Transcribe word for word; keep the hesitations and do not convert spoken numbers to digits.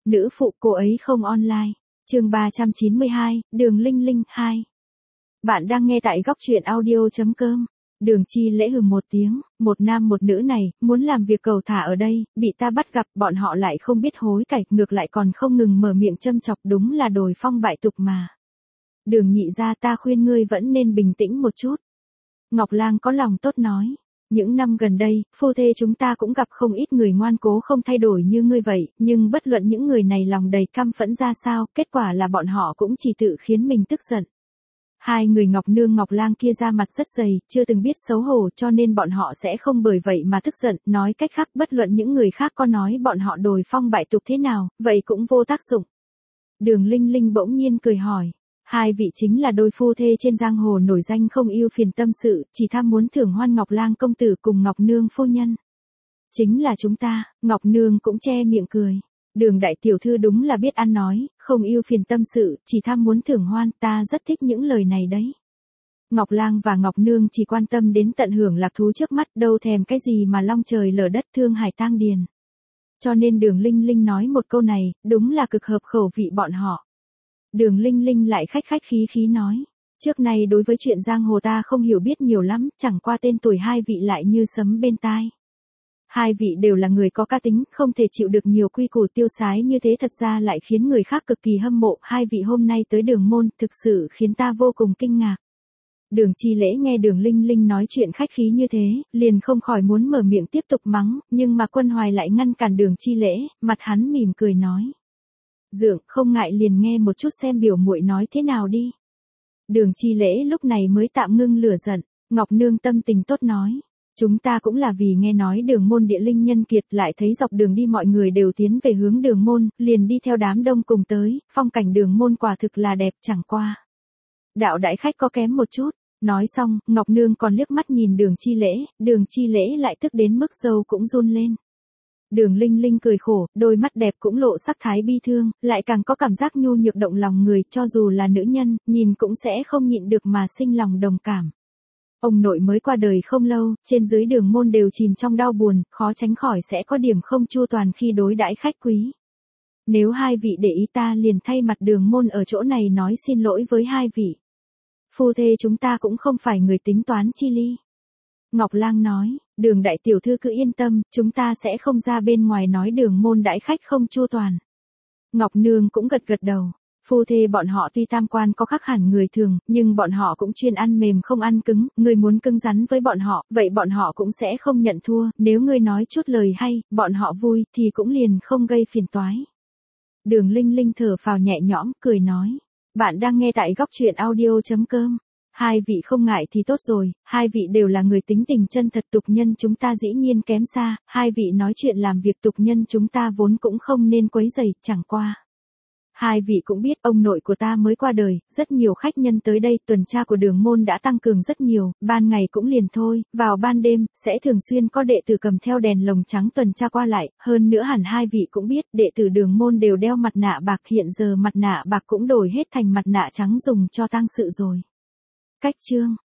Nữ phụ cô ấy không online. Chương ba trăm chín mươi hai, Đường Linh Linh hai. Bạn đang nghe tại góc truyện audio chấm com. Đường Chi Lễ hừ một tiếng, một nam một nữ này, muốn làm việc cầu thả ở đây, bị ta bắt gặp, bọn họ lại không biết hối cải, ngược lại còn không ngừng mở miệng châm chọc, đúng là đồi phong bại tục mà. Đường nhị gia, ta khuyên ngươi vẫn nên bình tĩnh một chút. Ngọc Lang có lòng tốt nói. Những năm gần đây, phu thê chúng ta cũng gặp không ít người ngoan cố không thay đổi như ngươi vậy, nhưng bất luận những người này lòng đầy căm phẫn ra sao, kết quả là bọn họ cũng chỉ tự khiến mình tức giận. Hai người Ngọc Nương Ngọc Lang kia ra mặt rất dày, chưa từng biết xấu hổ, cho nên bọn họ sẽ không bởi vậy mà tức giận, nói cách khác bất luận những người khác có nói bọn họ đồi phong bại tục thế nào, vậy cũng vô tác dụng. Đường Linh Linh bỗng nhiên cười hỏi. Hai vị chính là đôi phu thê trên giang hồ nổi danh không yêu phiền tâm sự, chỉ tham muốn thưởng hoan Ngọc Lang công tử cùng Ngọc Nương phu nhân. Chính là chúng ta. Ngọc Nương cũng che miệng cười. Đường đại tiểu thư đúng là biết ăn nói, không yêu phiền tâm sự, chỉ tham muốn thưởng hoan, ta rất thích những lời này đấy. Ngọc Lang và Ngọc Nương chỉ quan tâm đến tận hưởng lạc thú trước mắt, đâu thèm cái gì mà long trời lở đất thương hải tang điền. Cho nên Đường Linh Linh nói một câu này, đúng là cực hợp khẩu vị bọn họ. Đường Linh Linh lại khách khách khí khí nói. Trước này đối với chuyện giang hồ ta không hiểu biết nhiều lắm, chẳng qua tên tuổi hai vị lại như sấm bên tai. Hai vị đều là người có cá tính, không thể chịu được nhiều quy củ tiêu sái như thế, thật ra lại khiến người khác cực kỳ hâm mộ. Hai vị hôm nay tới Đường môn, thực sự khiến ta vô cùng kinh ngạc. Đường Chi Lễ nghe Đường Linh Linh nói chuyện khách khí như thế, liền không khỏi muốn mở miệng tiếp tục mắng, nhưng mà Quân Hoài lại ngăn cản Đường Chi Lễ, mặt hắn mỉm cười nói. Dượng, không ngại liền nghe một chút xem biểu muội nói thế nào đi. Đường Chi Lễ lúc này mới tạm ngưng lửa giận. Ngọc Nương tâm tình tốt nói. Chúng ta cũng là vì nghe nói Đường môn địa linh nhân kiệt, lại thấy dọc đường đi mọi người đều tiến về hướng Đường môn, liền đi theo đám đông cùng tới, phong cảnh Đường môn quả thực là đẹp, chẳng qua. Đạo đại khách có kém một chút. Nói xong, Ngọc Nương còn liếc mắt nhìn Đường Chi Lễ, Đường Chi Lễ lại tức đến mức râu cũng run lên. Đường Linh Linh cười khổ, đôi mắt đẹp cũng lộ sắc thái bi thương, lại càng có cảm giác nhu nhược động lòng người, cho dù là nữ nhân, nhìn cũng sẽ không nhịn được mà sinh lòng đồng cảm. Ông nội mới qua đời không lâu, trên dưới Đường môn đều chìm trong đau buồn, khó tránh khỏi sẽ có điểm không chu toàn khi đối đãi khách quý. Nếu hai vị để ý, ta liền thay mặt Đường môn ở chỗ này nói xin lỗi với hai vị. Phu thê chúng ta cũng không phải người tính toán chi ly. Ngọc Lang nói, Đường đại tiểu thư cứ yên tâm, chúng ta sẽ không ra bên ngoài nói Đường môn đãi khách không chu toàn. Ngọc Nương cũng gật gật đầu. Phu thê bọn họ tuy tam quan có khác hẳn người thường, nhưng bọn họ cũng chuyên ăn mềm không ăn cứng, người muốn cứng rắn với bọn họ, vậy bọn họ cũng sẽ không nhận thua, nếu ngươi nói chút lời hay, bọn họ vui, thì cũng liền không gây phiền toái. Đường Linh Linh thở phào nhẹ nhõm, cười nói. Bạn đang nghe tại góc truyện audio chấm com. Hai vị không ngại thì tốt rồi, hai vị đều là người tính tình chân thật, tục nhân chúng ta dĩ nhiên kém xa, hai vị nói chuyện làm việc tục nhân chúng ta vốn cũng không nên quấy rầy, chẳng qua. Hai vị cũng biết ông nội của ta mới qua đời, rất nhiều khách nhân tới đây, tuần tra của Đường môn đã tăng cường rất nhiều, ban ngày cũng liền thôi, vào ban đêm, sẽ thường xuyên có đệ tử cầm theo đèn lồng trắng tuần tra qua lại, hơn nữa hẳn hai vị cũng biết, đệ tử Đường môn đều đeo mặt nạ bạc, hiện giờ mặt nạ bạc cũng đổi hết thành mặt nạ trắng dùng cho tang sự rồi. Cách chương